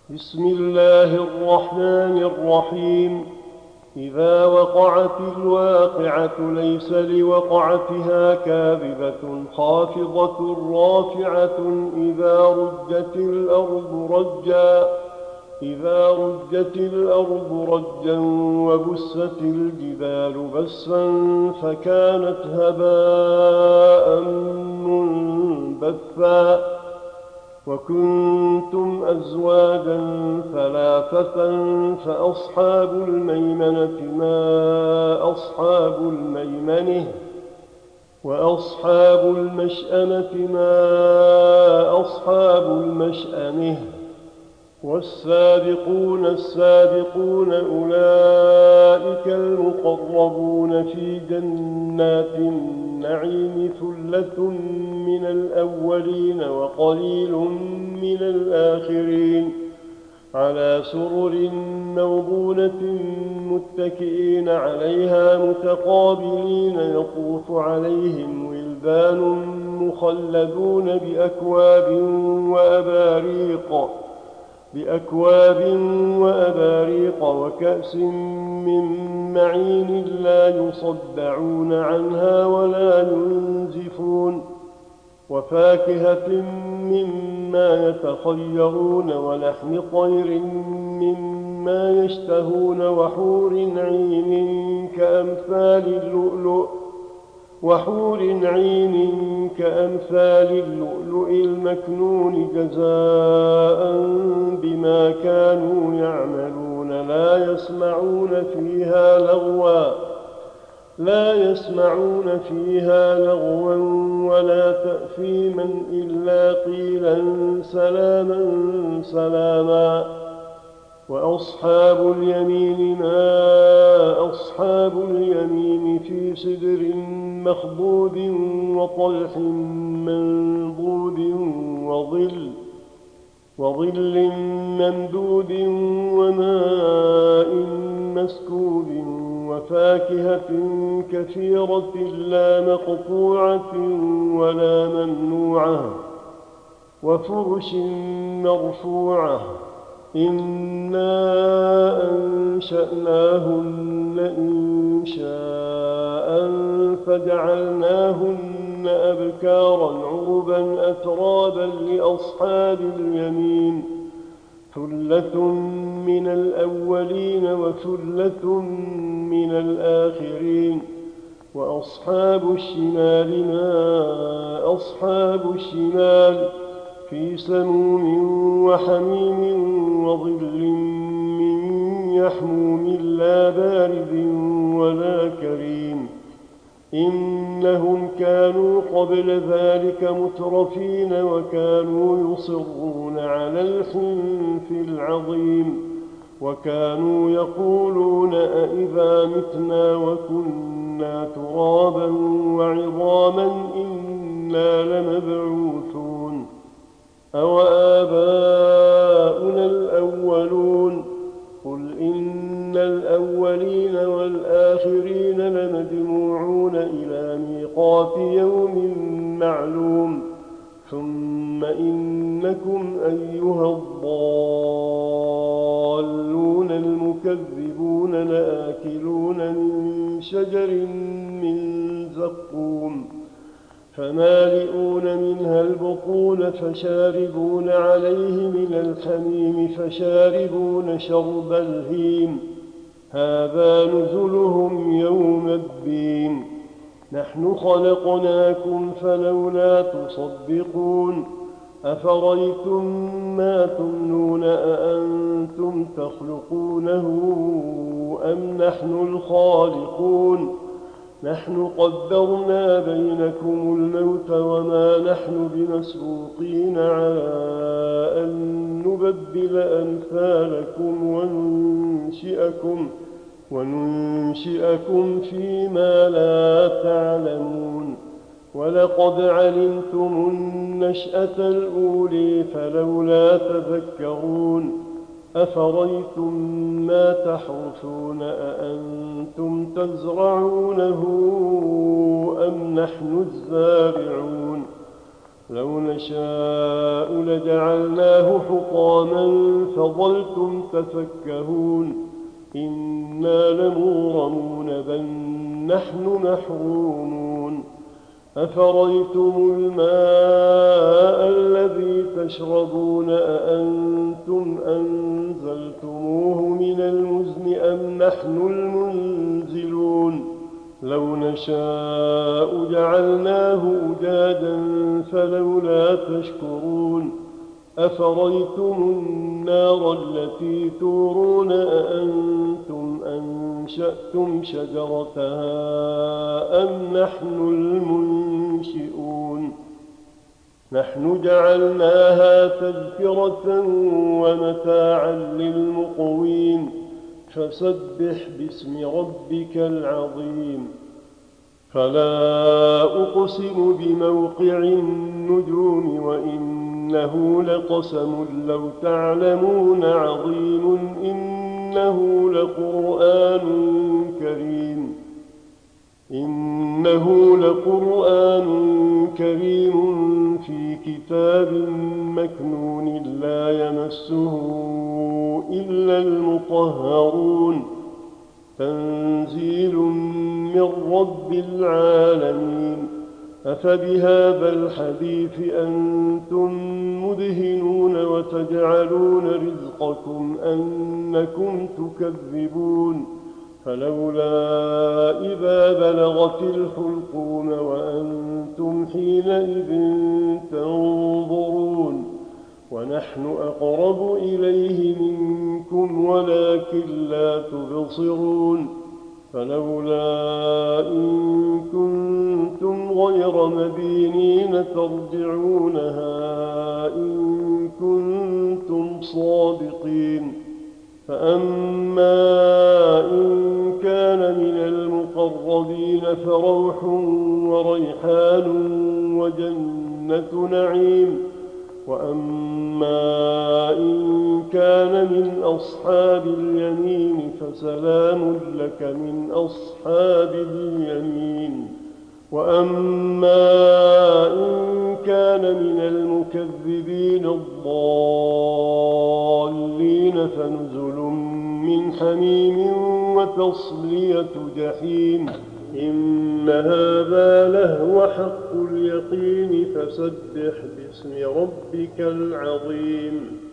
بسم الله الرحمن الرحيم. إذا وقعت الواقعة ليس لوقعتها كاذبة خافضة رافعة إذا رجت الأرض رجا وبست الجبال بسا فكانت هباء منبثا وكنتم أزواجا ثلاثة فأصحاب الميمنة ما أصحاب الميمنة وأصحاب المشأمة ما أصحاب المشأمة والسابقون السابقون أولئك المقربون في جنات النعيم ثلة من الأولين وقليل من الآخرين على سرر موضونة متكئين عليها متقابلين يطوف عليهم ولدان مخلدون بأكواب وأباريق وكأس من معين لا يصدعون عنها ولا ينزفون وفاكهة مما يتخيرون ولحم طير مما يشتهون وحور عين كأمثال اللؤلؤ المكنون جزاء بما كانوا يعملون لا يسمعون فيها لغوا ولا تأثيما إلا قيلا سلاما سلاما وأصحاب اليمين ما أصحاب اليمين في سدر مخضود وطلح منضود وظل ممدود وماء مسكوب وفاكهة كثيرة لا مقطوعة ولا ممنوعة وفرش مرفوعة إنا أنشأناهن إنشاء فجعلناهن أبكارا عربا أترابا لأصحاب اليمين ثلة من الأولين وثلة من الآخرين وأصحاب الشمال ما أصحاب الشمال في سموم وحميم وظل من يحموم لا بارد ولا كريم إنهم كانوا قبل ذلك مترفين وكانوا يصرون على الحنث العظيم وكانوا يقولون أئذا متنا وكنا ترابا وعظاما إنا لمبعوثون أوآباؤنا الأولون قل إن الأولين والآخرين لمجموعون إلى ميقات يوم معلوم ثم إنكم أيها الضالون المكذبون لآكلون من شجر من زقوم فمالئون منها البطون فشاربون عليه من الحميم فشاربون شرب الهيم هذا نزلهم يوم الدين نحن خلقناكم فلولا تصدقون أفرأيتم ما تمنون أأنتم تخلقونه أم نحن الخالقون نحن قدرنا بينكم الموت وما نحن بمسبوقين على أن نبدل أمثالكم وننشئكم فيما لا تعلمون ولقد علمتم النشأة الأولى فلولا تذكرون أفرأيتم ما تحرثون أأنتم تزرعونه أم نحن الزارعون لو نشاء لجعلناه حطاما فظلتم تفكهون إنا لمغرمون بل نحن محرومون أفرأيتم الماء الذي تشربون أأنتم أنزلتموه من المزن أم نحن المنزلون لو نشاء جعلناه أجاجا فلولا تشكرون أفرأيتم النار التي تورون أأنتم أنشأتم شجرتها أم نحن المنشئون نحن جعلناها تذكرة ومتاعا للمقوين فسبح باسم ربك العظيم فلا أقسم بموقع النجوم وإنه لقسم لو تعلمون عظيم إنه لقرآن كريم في كتاب مكنون لا يمسه إلا المطهرون تنزيل من رب العالمين أفبهذا الحديث أنتم مدهنون وتجعلون رزقكم أنكم تكذبون فلولا إذا بلغت الحلقوم وأنتم حينئذ تنظرون ونحن أقرب إليه منكم ولكن لا تبصرون فلولا إن كنتم غير مدينين ترجعونها إن كنتم صادقين فأما إن كان من المقربين فروح وريحان وجنة نعيم وأما إن كان من أصحاب اليمين فسلام لك من أصحاب اليمين وأما إن كان من المكذبين الضالين فنزل من حميم وتصلية جحيم إن هذا لهو حق اليقين فسبح باسم ربك العظيم